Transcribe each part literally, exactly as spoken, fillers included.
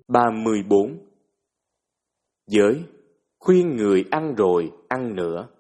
ba mươi bốn. Giới, khuyên người ăn rồi, ăn nữa.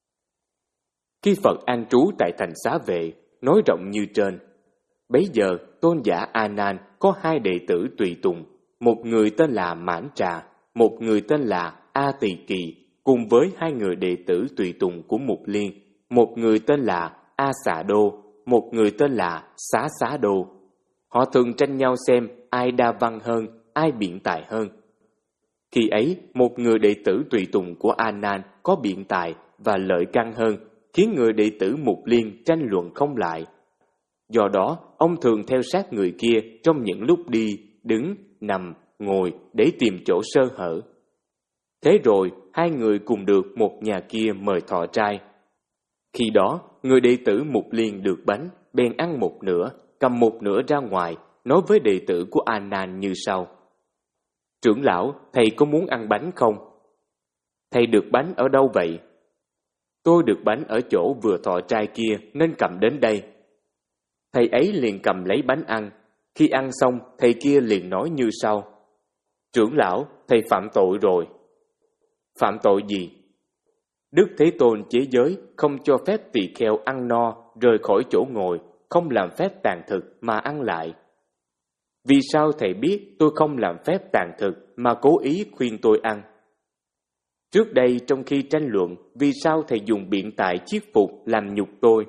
Khi Phật an trú tại thành Xá Vệ, nói rộng như trên, bấy giờ tôn giả A Nan có hai đệ tử tùy tùng, một người tên là Mãn Trà, một người tên là A Tỳ Kỳ, cùng với hai người đệ tử tùy tùng của Mục Liên, một người tên là A Xà Đô, một người tên là Xá Xá Đô. Họ thường tranh nhau xem ai đa văn hơn, ai biện tài hơn. Khi ấy, một người đệ tử tùy tùng của A Nan có biện tài và lợi căn hơn, khiến người đệ tử Mục Liên tranh luận không lại. Do đó, ông thường theo sát người kia trong những lúc đi, đứng, nằm, ngồi để tìm chỗ sơ hở. Thế rồi, hai người cùng được một nhà kia mời thọ trai. Khi đó, người đệ tử Mục Liên được bánh, bèn ăn một nửa, cầm một nửa ra ngoài, nói với đệ tử của A Nan như sau: Trưởng lão, thầy có muốn ăn bánh không? Thầy được bánh ở đâu vậy? Tôi được bánh ở chỗ vừa thọ trai kia nên cầm đến đây. Thầy ấy liền cầm lấy bánh ăn. Khi ăn xong, thầy kia liền nói như sau: Trưởng lão, thầy phạm tội rồi. Phạm tội gì? Đức Thế Tôn chế giới không cho phép tỳ kheo ăn no, rời khỏi chỗ ngồi, không làm phép tàn thực mà ăn lại. Vì sao thầy biết tôi không làm phép tàn thực mà cố ý khuyên tôi ăn? Trước đây trong khi tranh luận, vì sao thầy dùng biện tài chiết phục làm nhục tôi?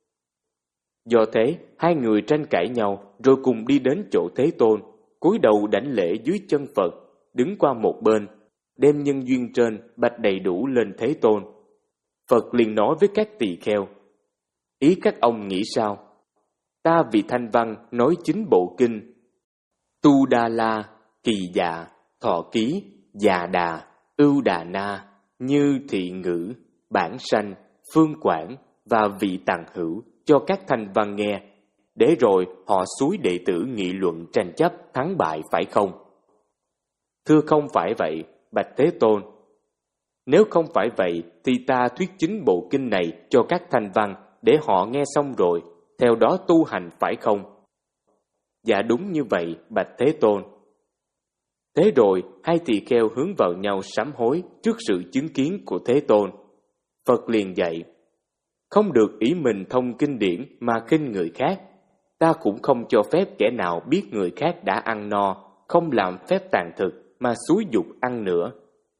Do thế, hai người tranh cãi nhau rồi cùng đi đến chỗ Thế Tôn, cúi đầu đảnh lễ dưới chân Phật, đứng qua một bên, đem nhân duyên trên bạch đầy đủ lên Thế Tôn. Phật liền nói với các tỳ kheo: Ý các ông nghĩ sao? Ta vì thanh văn nói chính bộ kinh Tu Đa La, Kỳ Dạ, Thọ Ký, Già Đà, Ưu Đà Na, Như Thị Ngữ, Bản Sanh, Phương Quảng và Vị Tàng Hữu cho các thanh văn nghe, để rồi họ xúi đệ tử nghị luận tranh chấp thắng bại, phải không? Thưa không phải vậy, bạch Thế Tôn. Nếu không phải vậy thì ta thuyết chính bộ kinh này cho các thanh văn để họ nghe xong rồi, theo đó tu hành, phải không? Dạ đúng như vậy, bạch Thế Tôn. Thế rồi hai tỳ kheo hướng vào nhau sám hối trước sự chứng kiến của Thế Tôn. Phật liền dạy: Không được ý mình thông kinh điển mà khinh người khác. Ta cũng không cho phép kẻ nào biết người khác đã ăn no, không làm phép tàn thực mà xúi dục ăn nữa.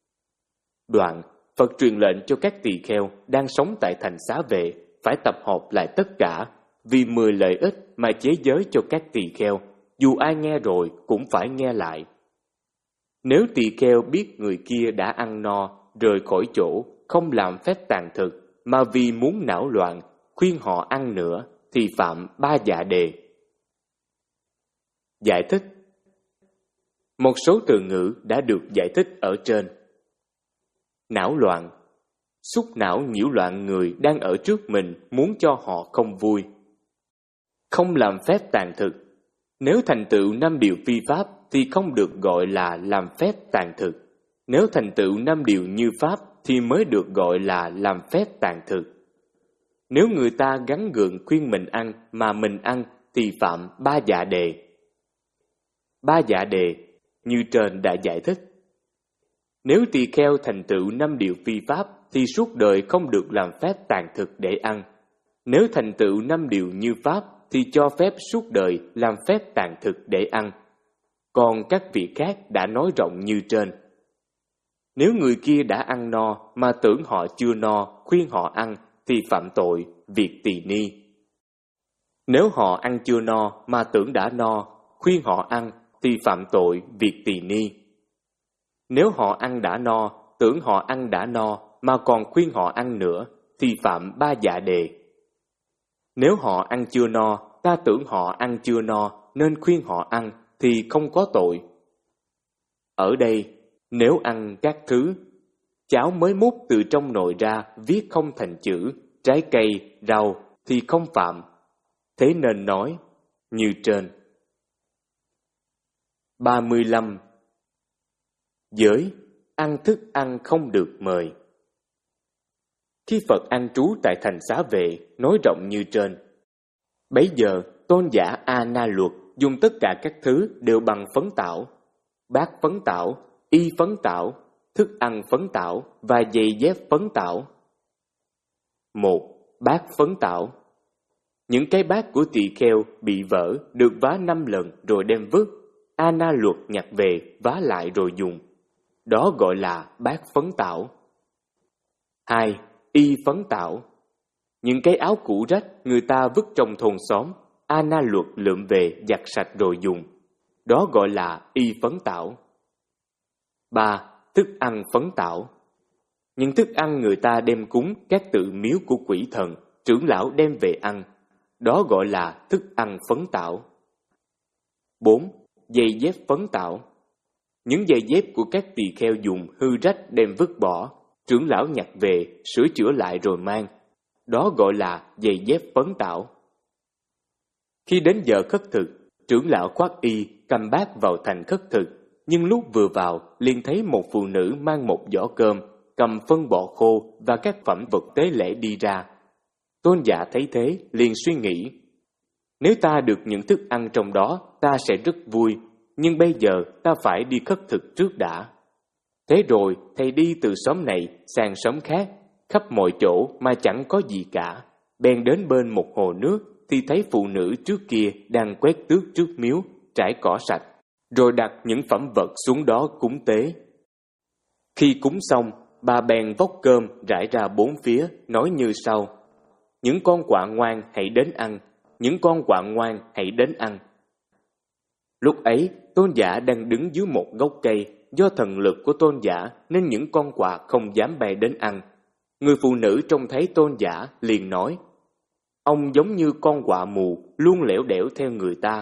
Đoạn, Phật truyền lệnh cho các tỳ kheo đang sống tại thành Xá Vệ phải tập hợp lại tất cả, vì mười lợi ích mà chế giới cho các tỳ kheo, dù ai nghe rồi cũng phải nghe lại. Nếu tỳ kheo biết người kia đã ăn no, rời khỏi chỗ, không làm phép tàn thực, mà vì muốn não loạn, khuyên họ ăn nữa, thì phạm ba dạ đề. Giải thích. Một số từ ngữ đã được giải thích ở trên. Não loạn, xúc não nhiễu loạn người đang ở trước mình, muốn cho họ không vui. Không làm phép tàn thực. Nếu thành tựu năm điều phi pháp thì không được gọi là làm phép tàn thực. Nếu thành tựu năm điều như pháp thì mới được gọi là làm phép tàn thực. Nếu người ta gắn gượng khuyên mình ăn mà mình ăn thì phạm ba dạ đề. Ba dạ đề như trên đã giải thích. Nếu tỳ kheo thành tựu năm điều phi pháp thì suốt đời không được làm phép tàn thực để ăn. Nếu thành tựu năm điều như pháp thì cho phép suốt đời làm phép tàn thực để ăn. Còn các vị khác đã nói rộng như trên. Nếu người kia đã ăn no mà tưởng họ chưa no, khuyên họ ăn thì phạm tội việc tỳ ni. Nếu họ ăn chưa no mà tưởng đã no, khuyên họ ăn thì phạm tội việc tỳ ni. Nếu họ ăn đã no, tưởng họ ăn đã no mà còn khuyên họ ăn nữa thì phạm ba dạ đề. Nếu họ ăn chưa no, ta tưởng họ ăn chưa no nên khuyên họ ăn thì không có tội. Ở đây, nếu ăn các thứ, cháo mới múc từ trong nồi ra viết không thành chữ, trái cây, rau thì không phạm. Thế nên nói như trên. ba mươi lăm. Giới, ăn thức ăn không được mời. Khi Phật an trú tại thành Xá Vệ, nói rộng như trên, bấy giờ tôn giả A Na Luật dùng tất cả các thứ đều bằng phấn tảo. bát phấn tảo, y phấn tảo, thức ăn phấn tảo và giày dép phấn tảo. Một. Bát phấn tảo. Những cái bát của tỳ kheo bị vỡ được vá năm lần rồi đem vứt. A Na Luật nhặt về, vá lại rồi dùng. Đó gọi là bát phấn tảo. Hai. Y phấn tảo. Những cái áo cũ rách người ta vứt trong thôn xóm, A Na Luật lượm về giặt sạch rồi dùng. Đó gọi là y phấn tảo. Ba. Thức ăn phấn tảo. Những thức ăn người ta đem cúng các tự miếu của quỷ thần, trưởng lão đem về ăn. Đó gọi là thức ăn phấn tảo. Bốn. Giày dép phấn tảo. Những giày dép của các tỳ kheo dùng hư rách đem vứt bỏ, trưởng lão nhặt về, sửa chữa lại rồi mang. Đó gọi là giày dép phấn tảo. Khi đến giờ khất thực, trưởng lão khoác y, cầm bát vào thành khất thực, nhưng lúc vừa vào, liền thấy một phụ nữ mang một giỏ cơm, cầm phân bò khô và các phẩm vật tế lễ đi ra. Tôn giả thấy thế, liền suy nghĩ, nếu ta được những thức ăn trong đó, ta sẽ rất vui, nhưng bây giờ ta phải đi khất thực trước đã. Thế rồi, thầy đi từ xóm này sang xóm khác, khắp mọi chỗ mà chẳng có gì cả. Bèn đến bên một hồ nước, thì thấy phụ nữ trước kia đang quét tước trước miếu, trải cỏ sạch, rồi đặt những phẩm vật xuống đó cúng tế. Khi cúng xong, bà bèn vốc cơm rải ra bốn phía, nói như sau: những con quạ ngoan hãy đến ăn, những con quạ ngoan hãy đến ăn. Lúc ấy, tôn giả đang đứng dưới một gốc cây, do thần lực của tôn giả nên những con quạ không dám bay đến ăn. Người phụ nữ trông thấy tôn giả liền nói: ông giống như con quạ mù, luôn lẻo đẻo theo người ta.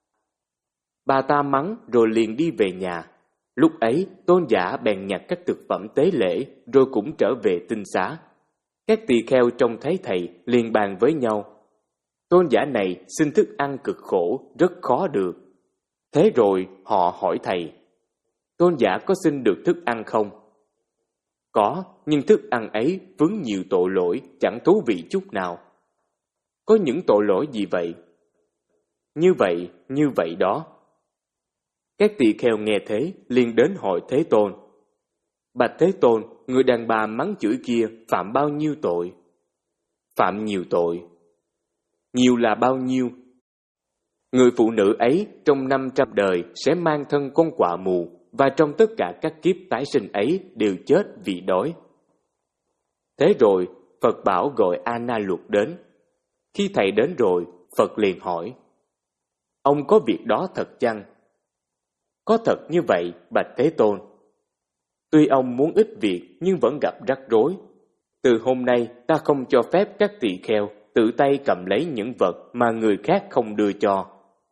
Bà ta mắng rồi liền đi về nhà. Lúc ấy, tôn giả bèn nhặt các thực phẩm tế lễ, rồi cũng trở về tinh xá. Các tỳ kheo trông thấy thầy liền bàn với nhau: tôn giả này xin thức ăn cực khổ, rất khó được. Thế rồi họ hỏi thầy: tôn giả có xin được thức ăn không? Có, nhưng thức ăn ấy vướng nhiều tội lỗi, chẳng thú vị chút nào. Có những tội lỗi gì vậy? Như vậy, như vậy đó. Các tỳ kheo nghe thế, liền đến hỏi Thế Tôn: bạch Thế Tôn, người đàn bà mắng chửi kia phạm bao nhiêu tội? Phạm nhiều tội. Nhiều là bao nhiêu? Người phụ nữ ấy trong năm trăm đời sẽ mang thân con quạ mù, và trong tất cả các kiếp tái sinh ấy đều chết vì đói. Thế rồi, Phật bảo gọi A Na Luật đến. Khi thầy đến rồi, Phật liền hỏi: ông có việc đó thật chăng? Có thật như vậy, bạch Thế Tôn. Tuy ông muốn ít việc nhưng vẫn gặp rắc rối. Từ hôm nay ta không cho phép các tỳ kheo tự tay cầm lấy những vật mà người khác không đưa cho.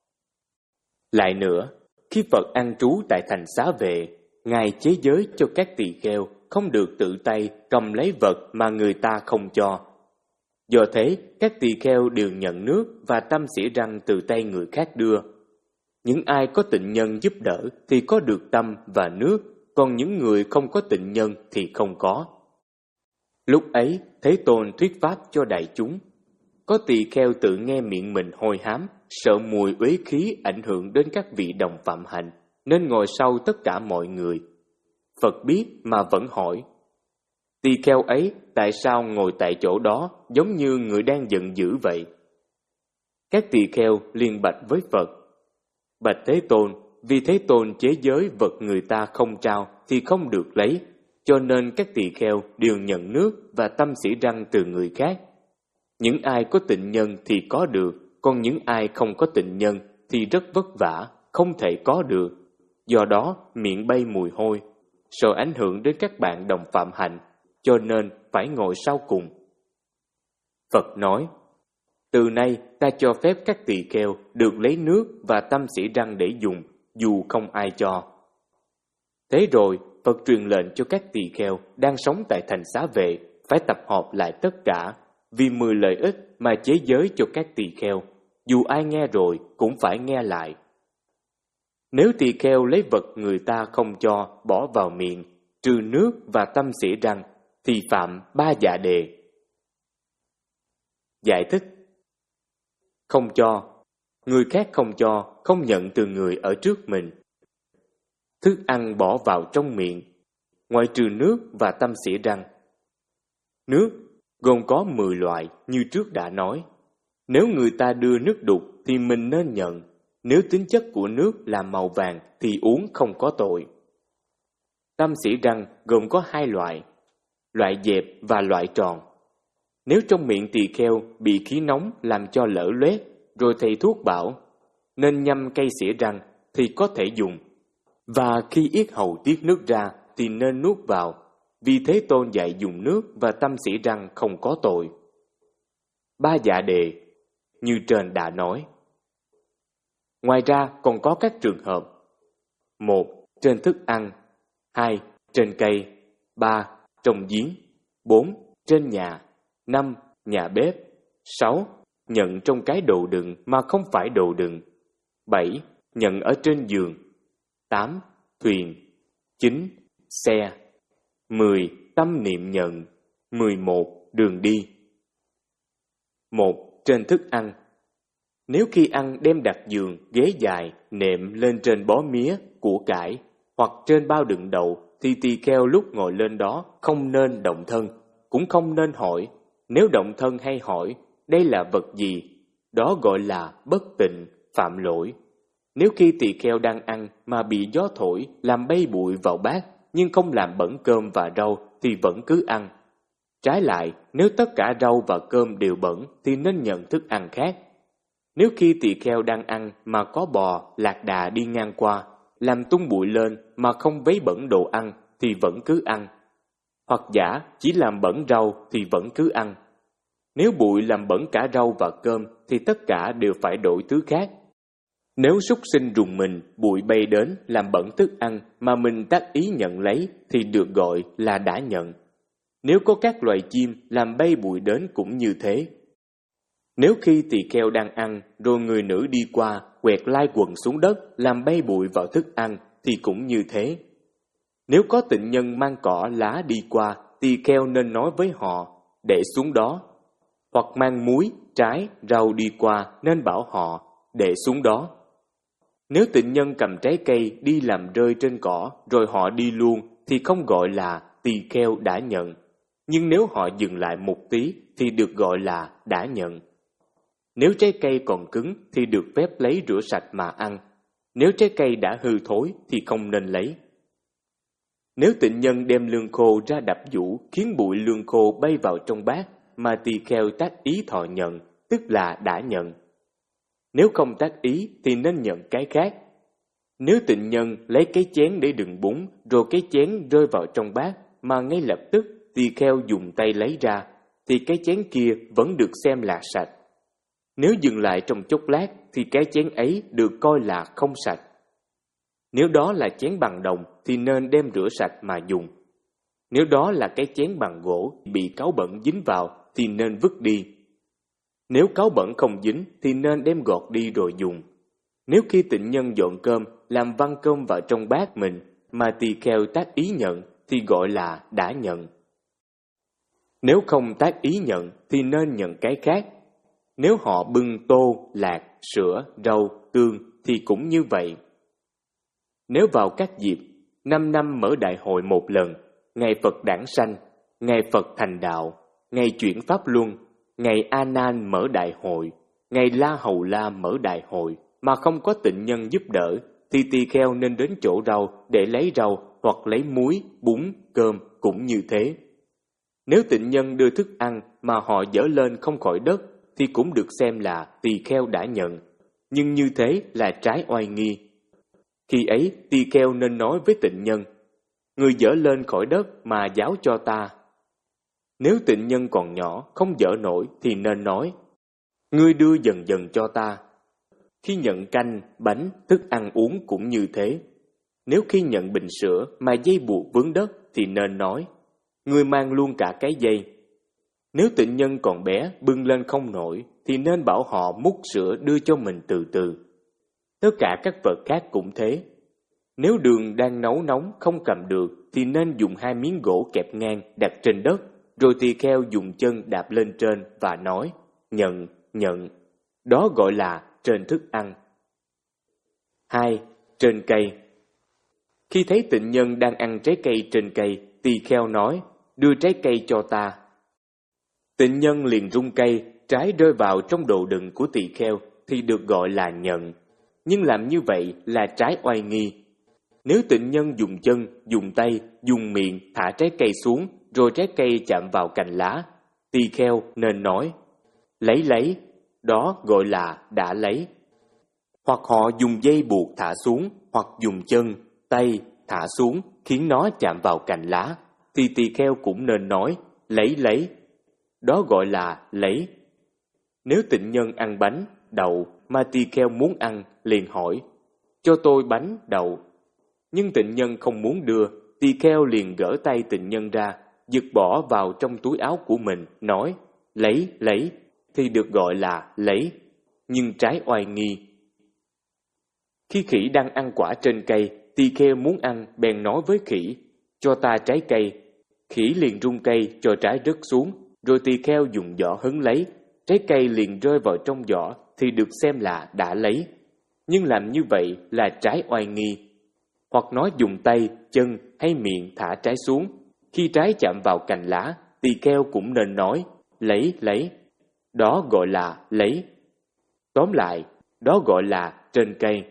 Lại nữa, khi Phật an trú tại thành Xá Vệ, Ngài chế giới cho các tỳ kheo không được tự tay cầm lấy vật mà người ta không cho. Do thế, các tỳ kheo đều nhận nước và tâm xỉa răng từ tay người khác đưa. Những ai có tịnh nhân giúp đỡ thì có được tâm và nước, còn những người không có tịnh nhân thì không có. Lúc ấy, Thế Tôn thuyết pháp cho đại chúng. Có tỳ kheo tự nghe miệng mình hôi hám, sợ mùi uế khí ảnh hưởng đến các vị đồng phạm hạnh, nên ngồi sau tất cả mọi người. Phật biết mà vẫn hỏi: tỳ kheo ấy tại sao ngồi tại chỗ đó giống như người đang giận dữ vậy? Các tỳ kheo liền bạch với Phật: bạch Thế Tôn, vì Thế Tôn chế giới vật người ta không trao thì không được lấy, cho nên các tỳ kheo đều nhận nước và tâm xỉ răng từ người khác. Những ai có tịnh nhân thì có được, còn những ai không có tịnh nhân thì rất vất vả, không thể có được. Do đó miệng bay mùi hôi, sợ ảnh hưởng đến các bạn đồng phạm hạnh, cho nên phải ngồi sau cùng. Phật nói: từ nay ta cho phép các tỳ kheo được lấy nước và tâm xỉ răng để dùng, dù không ai cho. Thế rồi Phật truyền lệnh cho các tỳ kheo đang sống tại thành Xá Vệ phải tập hợp lại tất cả, vì mười lợi ích mà chế giới cho các tỳ kheo, dù ai nghe rồi cũng phải nghe lại. Nếu tỳ kheo lấy vật người ta không cho bỏ vào miệng, trừ nước và tâm xỉa răng, thì phạm ba dạ đề. Giải thích: không cho, người khác không cho, không nhận từ người ở trước mình. Thức ăn bỏ vào trong miệng, ngoại trừ nước và tăm xỉa răng. Nước gồm có mười loại như trước đã nói. Nếu người ta đưa nước đục thì mình nên nhận. Nếu tính chất của nước là màu vàng thì uống không có tội. Tăm xỉa răng gồm có hai loại, loại dẹp và loại tròn. Nếu trong miệng tỳ kheo bị khí nóng làm cho lở loét, rồi thầy thuốc bảo nên nhâm cây xỉa răng thì có thể dùng. Và khi yết hầu tiết nước ra thì nên nuốt vào. Vì Thế Tôn dạy dùng nước và tăm xỉa răng không có tội. Ba dạ đề như trên đã nói. Ngoài ra còn có các trường hợp: một. Trên thức ăn. Hai. Trên cây. Ba. Trong giếng. Bốn. Trên nhà. Năm. Nhà bếp. Sáu. Nhận trong cái đồ đựng mà không phải đồ đựng. Bảy. Nhận ở trên giường. Tám. Thuyền. Chín. Xe. Mười. Tâm niệm nhận. Mười một. Đường đi. Một. Trên thức ăn. Nếu khi ăn đem đặt giường, ghế dài, nệm lên trên bó mía, củ cải hoặc trên bao đựng đậu thì tỳ kheo lúc ngồi lên đó không nên động thân, cũng không nên hỏi. Nếu động thân hay hỏi đây là vật gì, đó gọi là bất tịnh, phạm lỗi. Nếu khi tỳ kheo đang ăn mà bị gió thổi làm bay bụi vào bát nhưng không làm bẩn cơm và rau thì vẫn cứ ăn. Trái lại, nếu tất cả rau và cơm đều bẩn thì nên nhận thức ăn khác. Nếu khi tỳ kheo đang ăn mà có bò, lạc đà đi ngang qua, làm tung bụi lên mà không vấy bẩn đồ ăn thì vẫn cứ ăn. Hoặc giả chỉ làm bẩn rau thì vẫn cứ ăn. Nếu bụi làm bẩn cả rau và cơm thì tất cả đều phải đổi thứ khác. Nếu súc sinh rùng mình, bụi bay đến làm bẩn thức ăn mà mình tác ý nhận lấy thì được gọi là đã nhận. Nếu có các loài chim làm bay bụi đến cũng như thế. Nếu khi tỳ kheo đang ăn rồi người nữ đi qua quẹt lai quần xuống đất làm bay bụi vào thức ăn thì cũng như thế. Nếu có tịnh nhân mang cỏ lá đi qua, tỳ kheo nên nói với họ để xuống đó. Hoặc mang muối, trái, rau đi qua nên bảo họ để xuống đó. Nếu tịnh nhân cầm trái cây đi làm rơi trên cỏ rồi họ đi luôn thì không gọi là tỳ kheo đã nhận. Nhưng nếu họ dừng lại một tí thì được gọi là đã nhận. Nếu trái cây còn cứng thì được phép lấy rửa sạch mà ăn. Nếu trái cây đã hư thối thì không nên lấy. Nếu tịnh nhân đem lương khô ra đập vũ khiến bụi lương khô bay vào trong bát mà tỳ kheo tác ý thọ nhận, tức là đã nhận. Nếu không tác ý thì nên nhận cái khác. Nếu tịnh nhân lấy cái chén để đựng bún rồi cái chén rơi vào trong bát mà ngay lập tức tỳ kheo dùng tay lấy ra thì cái chén kia vẫn được xem là sạch. Nếu dừng lại trong chốc lát thì cái chén ấy được coi là không sạch. Nếu đó là chén bằng đồng thì nên đem rửa sạch mà dùng. Nếu đó là cái chén bằng gỗ bị cáu bẩn dính vào thì nên vứt đi. Nếu cáu bẩn không dính thì nên đem gọt đi rồi dùng. Nếu khi tịnh nhân dọn cơm làm văng cơm vào trong bát mình mà tỳ kheo tác ý nhận thì gọi là đã nhận. Nếu không tác ý nhận thì nên nhận cái khác. Nếu họ bưng tô, lạc, sữa, rau, tương thì cũng như vậy. Nếu vào các dịp, năm năm mở đại hội một lần, ngày Phật đản sanh, ngày Phật thành đạo, ngày chuyển pháp luân, ngày A Nan mở đại hội, ngày La Hầu La mở đại hội mà không có tịnh nhân giúp đỡ, thì tỳ kheo nên đến chỗ rau để lấy rau hoặc lấy muối, bún, cơm cũng như thế. Nếu tịnh nhân đưa thức ăn mà họ dỡ lên không khỏi đất thì cũng được xem là tỳ kheo đã nhận, nhưng như thế là trái oai nghi. Khi ấy tỳ kheo nên nói với tịnh nhân: người dỡ lên khỏi đất mà giáo cho ta. Nếu tịnh nhân còn nhỏ không dỡ nổi thì nên nói: ngươi đưa dần dần cho ta. Khi nhận canh, bánh, thức ăn uống cũng như thế. Nếu khi nhận bình sữa mà dây buộc vướng đất thì nên nói: ngươi mang luôn cả cái dây. Nếu tịnh nhân còn bé bưng lên không nổi thì nên bảo họ múc sữa đưa cho mình từ từ. Tất cả các vật khác cũng thế. Nếu đường đang nấu nóng không cầm được thì nên dùng hai miếng gỗ kẹp ngang đặt trên đất, rồi tỳ kheo dùng chân đạp lên trên và nói: nhận, nhận. Đó gọi là trên thức ăn. Hai. Trên cây. Khi thấy tịnh nhân đang ăn trái cây trên cây, tỳ kheo nói, đưa trái cây cho ta. Tịnh nhân liền rung cây, trái rơi vào trong đồ đựng của tỳ kheo thì được gọi là nhận. Nhưng làm như vậy là trái oai nghi. Nếu tịnh nhân dùng chân, dùng tay, dùng miệng thả trái cây xuống, rồi trái cây chạm vào cành lá, tỳ kheo nên nói, lấy lấy, đó gọi là đã lấy. Hoặc họ dùng dây buộc thả xuống, hoặc dùng chân, tay thả xuống khiến nó chạm vào cành lá, thì tỳ kheo cũng nên nói, lấy lấy, đó gọi là lấy. Nếu tịnh nhân ăn bánh, đậu mà tỳ kheo muốn ăn, liền hỏi, cho tôi bánh, đậu. Nhưng tịnh nhân không muốn đưa, tỳ kheo liền gỡ tay tịnh nhân ra, giật bỏ vào trong túi áo của mình, nói, lấy, lấy, thì được gọi là lấy, nhưng trái oai nghi. Khi khỉ đang ăn quả trên cây, tỳ kheo muốn ăn, bèn nói với khỉ, cho ta trái cây. Khỉ liền rung cây cho trái rớt xuống, rồi tỳ kheo dùng giỏ hứng lấy, trái cây liền rơi vào trong giỏ thì được xem là đã lấy. Nhưng làm như vậy là trái oai nghi. Hoặc nói dùng tay, chân hay miệng thả trái xuống, khi trái chạm vào cành lá, tỳ kheo cũng nên nói, lấy, lấy, đó gọi là lấy. Tóm lại, đó gọi là trên cây.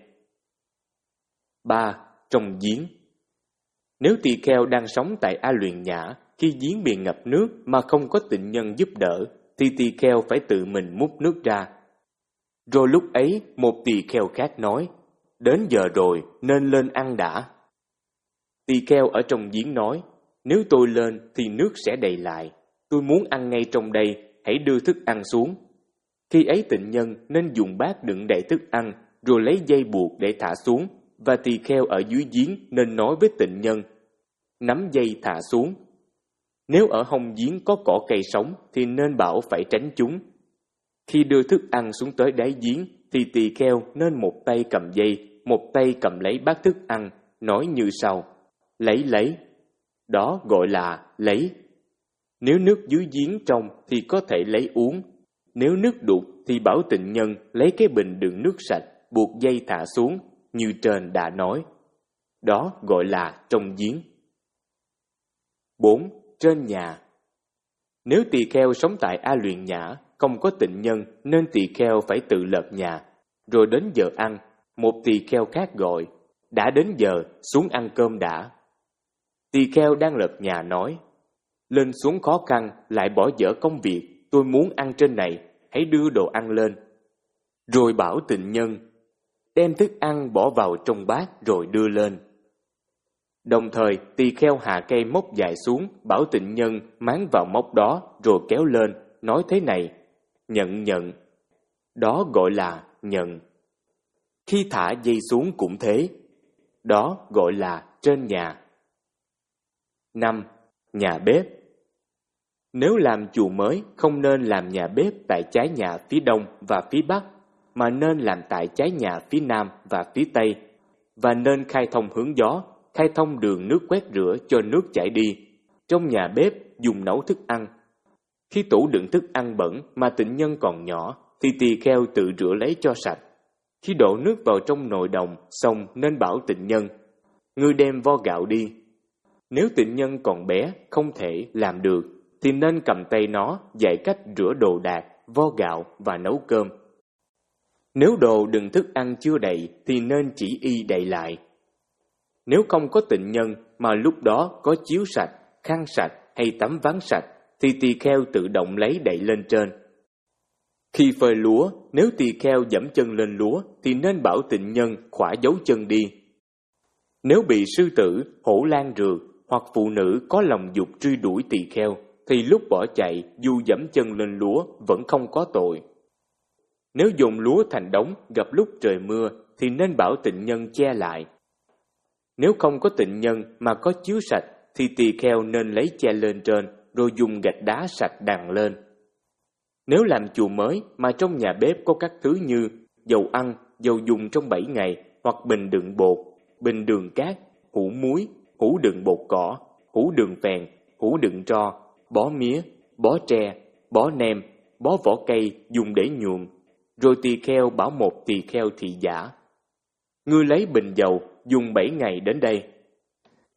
ba. Trong giếng. Nếu tỳ kheo đang sống tại A Luyện Nhã, khi giếng bị ngập nước mà không có tịnh nhân giúp đỡ, thì tỳ kheo phải tự mình múc nước ra. Rồi lúc ấy, một tỳ kheo khác nói, đến giờ rồi, nên lên ăn đã. Tỳ kheo ở trong giếng nói, nếu tôi lên thì nước sẽ đầy lại, tôi muốn ăn ngay trong đây, hãy đưa thức ăn xuống. Khi ấy tịnh nhân nên dùng bát đựng đầy thức ăn, rồi lấy dây buộc để thả xuống, và tỳ kheo ở dưới giếng nên nói với tịnh nhân, nắm dây thả xuống. Nếu ở hông giếng có cỏ cây sống thì nên bảo phải tránh chúng. Khi đưa thức ăn xuống tới đáy giếng thì tỳ kheo nên một tay cầm dây, một tay cầm lấy bát thức ăn, nói như sau, lấy lấy, đó gọi là lấy. Nếu nước dưới giếng trong thì có thể lấy uống, nếu nước đục thì bảo tịnh nhân lấy cái bình đựng nước sạch, buộc dây thả xuống, như trên đã nói. Đó gọi là trong giếng. bốn. Trên nhà. Nếu tỳ kheo sống tại A Luyện Nhã, không có tịnh nhân nên tỳ kheo phải tự lợp nhà. Rồi đến giờ ăn, một tỳ kheo khác gọi, đã đến giờ, xuống ăn cơm đã. Tỳ kheo đang lợp nhà nói, lên xuống khó khăn, lại bỏ dở công việc, tôi muốn ăn trên này, hãy đưa đồ ăn lên. Rồi bảo tịnh nhân, đem thức ăn bỏ vào trong bát rồi đưa lên. Đồng thời tỳ kheo hạ cây móc dài xuống, bảo tịnh nhân máng vào móc đó rồi kéo lên, nói thế này, nhận nhận, đó gọi là nhận. Khi thả dây xuống cũng thế, đó gọi là trên nhà. năm. Nhà bếp. Nếu làm chùa mới, không nên làm nhà bếp tại trái nhà phía đông và phía bắc, mà nên làm tại trái nhà phía nam và phía tây, và nên khai thông hướng gió, khai thông đường nước quét rửa cho nước chảy đi. Trong nhà bếp dùng nấu thức ăn. Khi tủ đựng thức ăn bẩn mà tịnh nhân còn nhỏ, thì tỳ kheo tự rửa lấy cho sạch. Khi đổ nước vào trong nồi đồng, xong nên bảo tịnh nhân, ngươi đem vo gạo đi. Nếu tịnh nhân còn bé, không thể làm được, thì nên cầm tay nó dạy cách rửa đồ đạc, vo gạo và nấu cơm. Nếu đồ đựng thức ăn chưa đầy, thì nên chỉ y đầy lại. Nếu không có tịnh nhân mà lúc đó có chiếu sạch, khăn sạch hay tấm ván sạch, thì tỳ kheo tự động lấy đậy lên trên. Khi phơi lúa, nếu tỳ kheo dẫm chân lên lúa, thì nên bảo tịnh nhân khỏa dấu chân đi. Nếu bị sư tử, hổ lang rượt, hoặc phụ nữ có lòng dục truy đuổi tỳ kheo, thì lúc bỏ chạy, dù dẫm chân lên lúa, vẫn không có tội. Nếu dồn lúa thành đống, gặp lúc trời mưa, thì nên bảo tịnh nhân che lại. Nếu không có tịnh nhân mà có chiếu sạch, thì tỳ kheo nên lấy che lên trên, rồi dùng gạch đá sạch đàn lên. Nếu làm chùa mới mà trong nhà bếp có các thứ như dầu ăn, dầu dùng trong bảy ngày, hoặc bình đựng bột, bình đường cát, hũ muối, hũ đựng bột cỏ, hũ đựng phèn, hũ đựng tro, bó mía, bó tre, bó nem, bó vỏ cây dùng để nhuộm, rồi tỳ kheo bảo một tỳ kheo thị giả, ngươi lấy bình dầu dùng bảy ngày đến đây,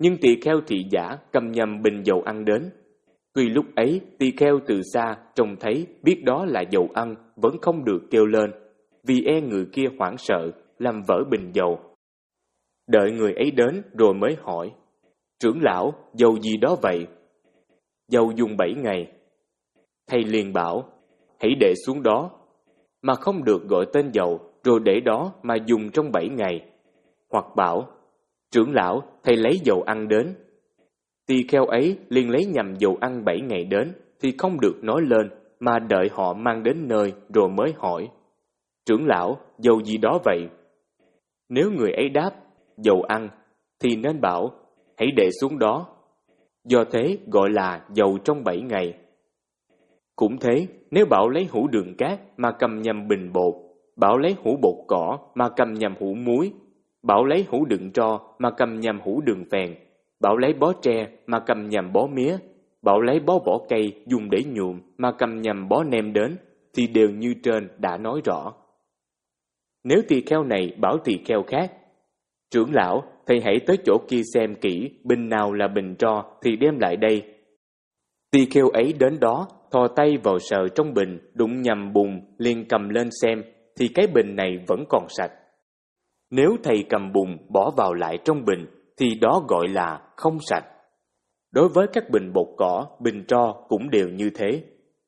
Nhưng tỳ kheo thị giả cầm nhầm bình dầu ăn đến. Tuy lúc ấy tỳ kheo từ xa trông thấy biết đó là dầu ăn vẫn không được kêu lên, vì e người kia hoảng sợ làm vỡ bình dầu. Đợi người ấy đến rồi mới hỏi: trưởng lão, dầu gì đó vậy? Dầu dùng bảy ngày. Thầy liền bảo: hãy để xuống đó, mà không được gọi tên dầu rồi để đó mà dùng trong bảy ngày. Hoặc bảo: trưởng lão, thầy lấy dầu ăn đến. Tỳ kheo ấy liền lấy nhầm dầu ăn bảy ngày đến thì không được nói lên, mà đợi họ mang đến nơi rồi mới hỏi: trưởng lão, dầu gì đó vậy? Nếu người ấy đáp: dầu ăn, thì nên bảo: hãy để xuống đó. Do thế gọi là dầu trong bảy ngày. Cũng thế, nếu bảo lấy hũ đường cát mà cầm nhầm bình bột, bảo lấy hũ bột cỏ mà cầm nhầm hũ muối, bảo lấy hũ đựng tro mà cầm nhầm hũ đường phèn, bảo lấy bó tre mà cầm nhầm bó mía, bảo lấy bó vỏ cây dùng để nhuộm mà cầm nhầm bó nem đến, thì đều như trên đã nói rõ. Nếu tỳ kheo này bảo tỳ kheo khác: trưởng lão, thầy hãy tới chỗ kia xem kỹ bình nào là bình tro thì đem lại đây. Tỳ kheo ấy đến đó, thò tay vào sờ trong bình, đụng nhầm bùn, liền cầm lên xem, thì cái bình này vẫn còn sạch. Nếu thầy cầm bùn bỏ vào lại trong bình, thì đó gọi là không sạch. Đối với các bình bột cỏ, bình tro cũng đều như thế.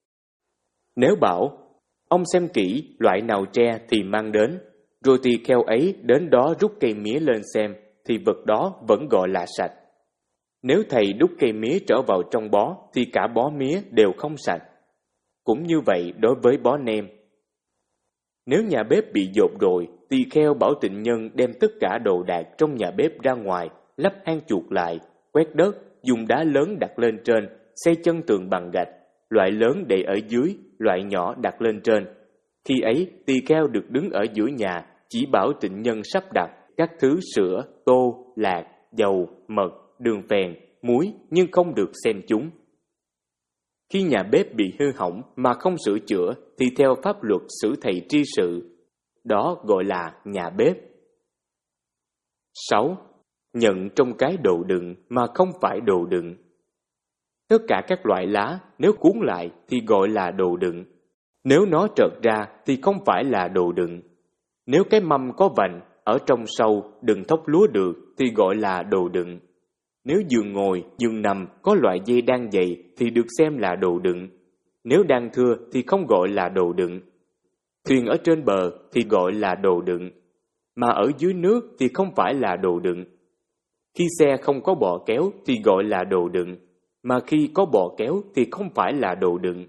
Nếu bảo: ông xem kỹ loại nào tre thì mang đến, rồi tỳ kheo ấy đến đó rút cây mía lên xem, thì vật đó vẫn gọi là sạch. Nếu thầy đút cây mía trở vào trong bó, thì cả bó mía đều không sạch. Cũng như vậy đối với bó nem. Nếu nhà bếp bị dột rồi, tỳ kheo bảo tịnh nhân đem tất cả đồ đạc trong nhà bếp ra ngoài, lắp hang chuột lại, quét đất, dùng đá lớn đặt lên trên, xây chân tường bằng gạch, loại lớn để ở dưới, loại nhỏ đặt lên trên. Khi ấy, tỳ kheo được đứng ở giữa nhà, chỉ bảo tịnh nhân sắp đặt các thứ sữa, tô, lạc, dầu, mật, đường phèn, muối, nhưng không được xem chúng. Khi nhà bếp bị hư hỏng mà không sửa chữa, thì theo pháp luật xử thầy tri sự. Đó gọi là nhà bếp. sáu. Nhận trong cái đồ đựng mà không phải đồ đựng. Tất cả các loại lá, nếu cuốn lại thì gọi là đồ đựng. Nếu nó trợt ra thì không phải là đồ đựng. Nếu cái mâm có vành, ở trong sâu đựng thóc lúa được thì gọi là đồ đựng. Nếu giường ngồi, giường nằm có loại dây đan dày thì được xem là đồ đựng. Nếu đang thưa thì không gọi là đồ đựng. Thuyền ở trên bờ thì gọi là đồ đựng, mà ở dưới nước thì không phải là đồ đựng. Khi xe không có bò kéo thì gọi là đồ đựng, mà khi có bò kéo thì không phải là đồ đựng.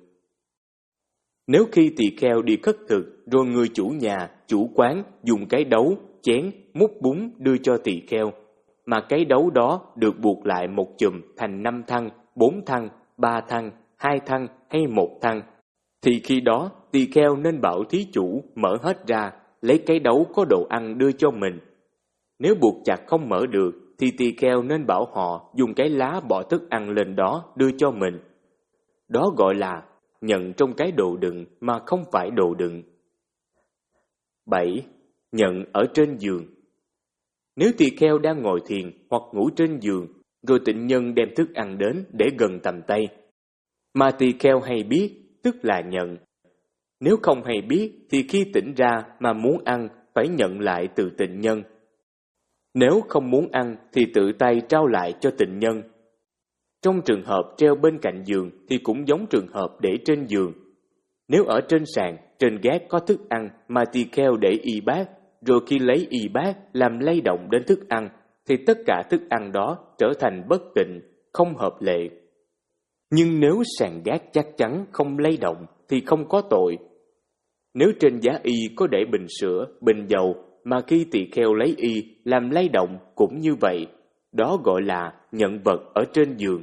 Nếu khi tỳ kheo đi khất thực, rồi người chủ nhà, chủ quán dùng cái đấu, chén, múc bún đưa cho tỳ kheo, mà cái đấu đó được buộc lại một chùm thành năm thăng, bốn thăng, ba thăng, hai thăng hay một thăng, thì khi đó tỳ kheo nên bảo thí chủ mở hết ra, lấy cái đấu có đồ ăn đưa cho mình. Nếu buộc chặt không mở được, thì tỳ kheo nên bảo họ dùng cái lá bỏ thức ăn lên đó đưa cho mình. Đó gọi là nhận trong cái đồ đựng mà không phải đồ đựng. bảy. Nhận ở trên giường. Nếu tỳ kheo đang ngồi thiền hoặc ngủ trên giường, rồi tịnh nhân đem thức ăn đến để gần tầm tay, mà tỳ kheo hay biết, tức là nhận. Nếu không hay biết, thì khi tỉnh ra mà muốn ăn, phải nhận lại từ tịnh nhân. Nếu không muốn ăn, thì tự tay trao lại cho tịnh nhân. Trong trường hợp treo bên cạnh giường, thì cũng giống trường hợp để trên giường. Nếu ở trên sàn, trên gác có thức ăn, mà tỳ kheo để y bát, rồi khi lấy y bát làm lay động đến thức ăn, thì tất cả thức ăn đó trở thành bất tịnh, không hợp lệ. Nhưng nếu sàn gác chắc chắn không lay động, thì không có tội. Nếu trên giá y có để bình sữa, bình dầu, mà khi tỳ kheo lấy y làm lay động cũng như vậy, đó gọi là nhận vật ở trên giường.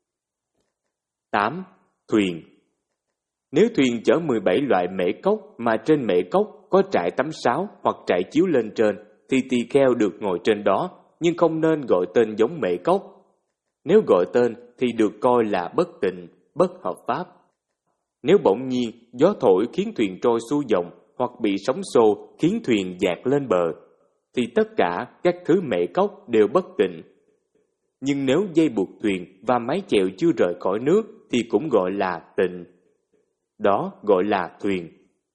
tám. Thuyền. Nếu thuyền chở mười bảy loại mễ cốc mà trên mễ cốc có trải tấm sáo hoặc trải chiếu lên trên, thì tỳ kheo được ngồi trên đó, nhưng không nên gọi tên giống mễ cốc. Nếu gọi tên thì được coi là bất tịnh, bất hợp pháp. Nếu bỗng nhiên gió thổi khiến thuyền trôi xuôi dòng, hoặc bị sóng xô khiến thuyền dạt lên bờ, thì tất cả các thứ mễ cốc đều bất tịnh. nhưng nếu dây buộc thuyền và mái chèo chưa rời khỏi nước thì cũng gọi là tịnh. Đó gọi là thuyền.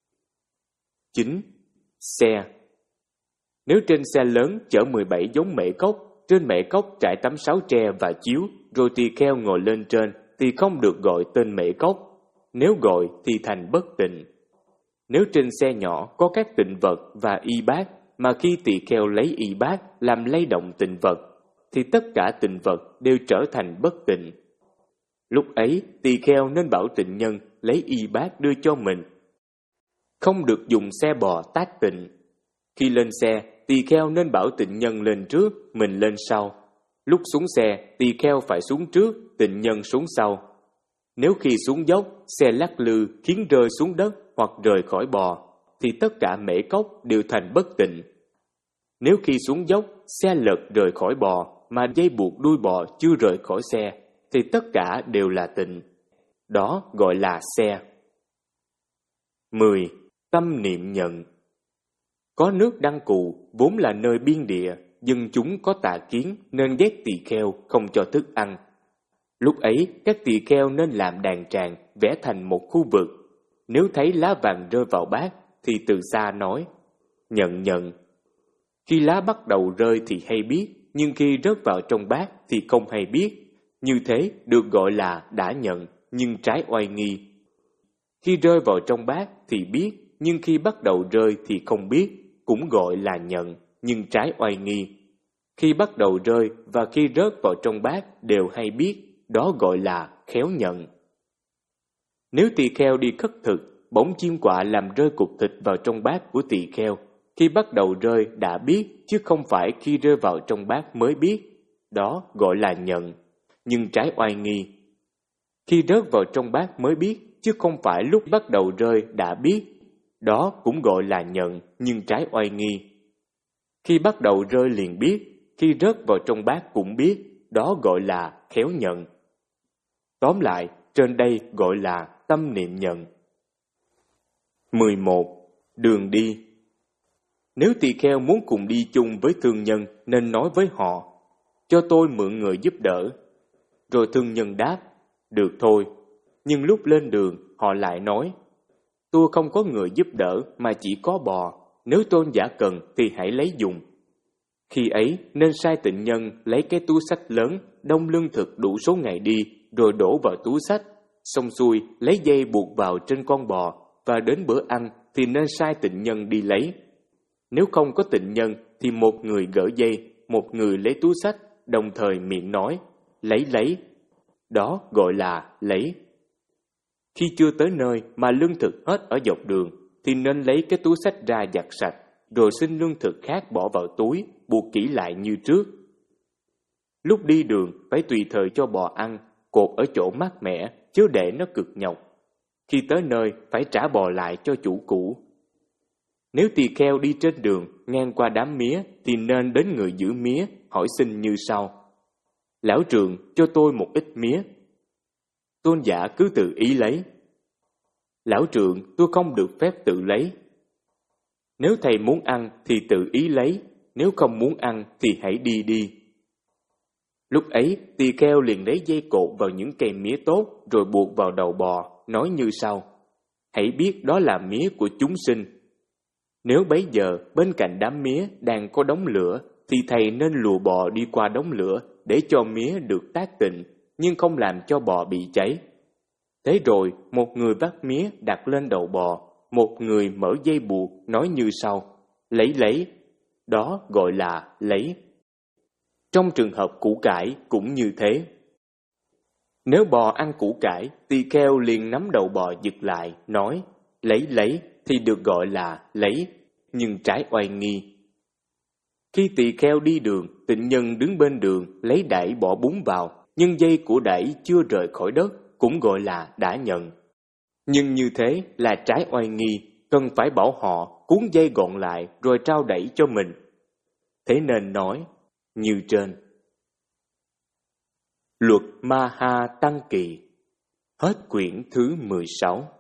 chín. Xe. Nếu trên xe lớn chở mười bảy giống mễ cốc, trên mễ cốc trải tấm sáo tre và chiếu, rồi tỳ kheo ngồi lên trên, thì không được gọi tên mễ cốc. Nếu gọi thì thành bất tịnh. Nếu trên xe nhỏ có các tịnh vật và y bát, mà khi tỳ kheo lấy y bát làm lay động tịnh vật, thì tất cả tịnh vật đều trở thành bất tịnh. Lúc ấy, tỳ kheo nên bảo tịnh nhân lấy y bát đưa cho mình. Không được dùng xe bò tác tịnh. Khi lên xe, tỳ kheo nên bảo tịnh nhân lên trước, mình lên sau. Lúc xuống xe, tỳ kheo phải xuống trước, tịnh nhân xuống sau. Nếu khi xuống dốc, xe lắc lư khiến rơi xuống đất hoặc rời khỏi bò, thì tất cả mễ cốc đều thành bất tịnh. Nếu khi xuống dốc, xe lật rời khỏi bò, mà dây buộc đuôi bò chưa rời khỏi xe, thì tất cả đều là tịnh. Đó gọi là xe. mười. Tâm niệm nhận. Có nước Đăng Cù vốn là nơi biên địa, dân chúng có tà kiến nên ghét tỳ kheo không cho thức ăn. Lúc ấy, các tỳ kheo nên làm đàn tràng vẽ thành một khu vực. Nếu thấy lá vàng rơi vào bát, thì từ xa nói, nhận nhận. Khi lá bắt đầu rơi thì hay biết, nhưng khi rớt vào trong bát thì không hay biết. Như thế được gọi là đã nhận, nhưng trái oai nghi. Khi rơi vào trong bát thì biết, nhưng khi bắt đầu rơi thì không biết, cũng gọi là nhận, nhưng trái oai nghi. Khi bắt đầu rơi và khi rớt vào trong bát đều hay biết, đó gọi là khéo nhận. Nếu tỳ kheo đi khất thực, bỗng chim quạ làm rơi cục thịt vào trong bát của tỳ kheo, khi bắt đầu rơi đã biết, chứ không phải khi rơi vào trong bát mới biết, đó gọi là nhận, nhưng trái oai nghi. Khi rớt vào trong bát mới biết, chứ không phải lúc bắt đầu rơi đã biết, đó cũng gọi là nhận, nhưng trái oai nghi. Khi bắt đầu rơi liền biết, khi rớt vào trong bát cũng biết, đó gọi là khéo nhận. Tóm lại, trên đây gọi là tâm niệm nhận. mười một. Đường đi. Nếu tỳ kheo muốn cùng đi chung với thương nhân nên nói với họ, cho tôi mượn người giúp đỡ. Rồi thương nhân đáp, được thôi. Nhưng lúc lên đường, họ lại nói, tôi không có người giúp đỡ mà chỉ có bò, nếu tôn giả cần thì hãy lấy dùng. Khi ấy nên sai tịnh nhân lấy cái túi xách lớn, đông lương thực đủ số ngày đi, rồi đổ vào túi xách, xong xuôi lấy dây buộc vào trên con bò, và đến bữa ăn thì nên sai tịnh nhân đi lấy. Nếu không có tịnh nhân thì một người gỡ dây, một người lấy túi xách, đồng thời miệng nói, lấy lấy. Đó gọi là lấy. Khi chưa tới nơi mà lương thực hết ở dọc đường, thì nên lấy cái túi xách ra giặt sạch, rồi xin lương thực khác bỏ vào túi, buộc kỹ lại như trước. Lúc đi đường phải tùy thời cho bò ăn, cột ở chỗ mát mẻ, chứ để nó cực nhọc. Khi tới nơi phải trả bò lại cho chủ cũ. Nếu tỳ kheo đi trên đường ngang qua đám mía thì nên đến người giữ mía hỏi xin như sau: Lão Trượng, cho tôi một ít mía. Tôn giả cứ tự ý lấy. Lão Trượng, tôi không được phép tự lấy. Nếu thầy muốn ăn thì tự ý lấy, nếu không muốn ăn thì hãy đi đi. Lúc ấy, tỳ kheo liền lấy dây cột vào những cây mía tốt rồi buộc vào đầu bò, nói như sau: Hãy biết đó là mía của chúng sinh. Nếu bấy giờ bên cạnh đám mía đang có đống lửa, thì thầy nên lùa bò đi qua đống lửa để cho mía được tác tịnh, nhưng không làm cho bò bị cháy. Thế rồi, một người vắt mía đặt lên đầu bò, một người mở dây buộc nói như sau: Lấy lấy. Đó gọi là lấy. Trong trường hợp củ cải cũng như thế. Nếu bò ăn củ cải, tỳ kheo liền nắm đầu bò giật lại, nói: Lấy lấy, thì được gọi là lấy, nhưng trái oai nghi. Khi tỳ kheo đi đường, tịnh nhân đứng bên đường lấy đẩy bỏ bún vào, nhưng dây của đẩy chưa rời khỏi đất, cũng gọi là đã nhận. Nhưng như thế là trái oai nghi, cần phải bảo họ cuốn dây gọn lại rồi trao đẩy cho mình. Thế nên nói như trên. Luật Ma Ha Tăng Kỳ. Hết quyển thứ mười sáu.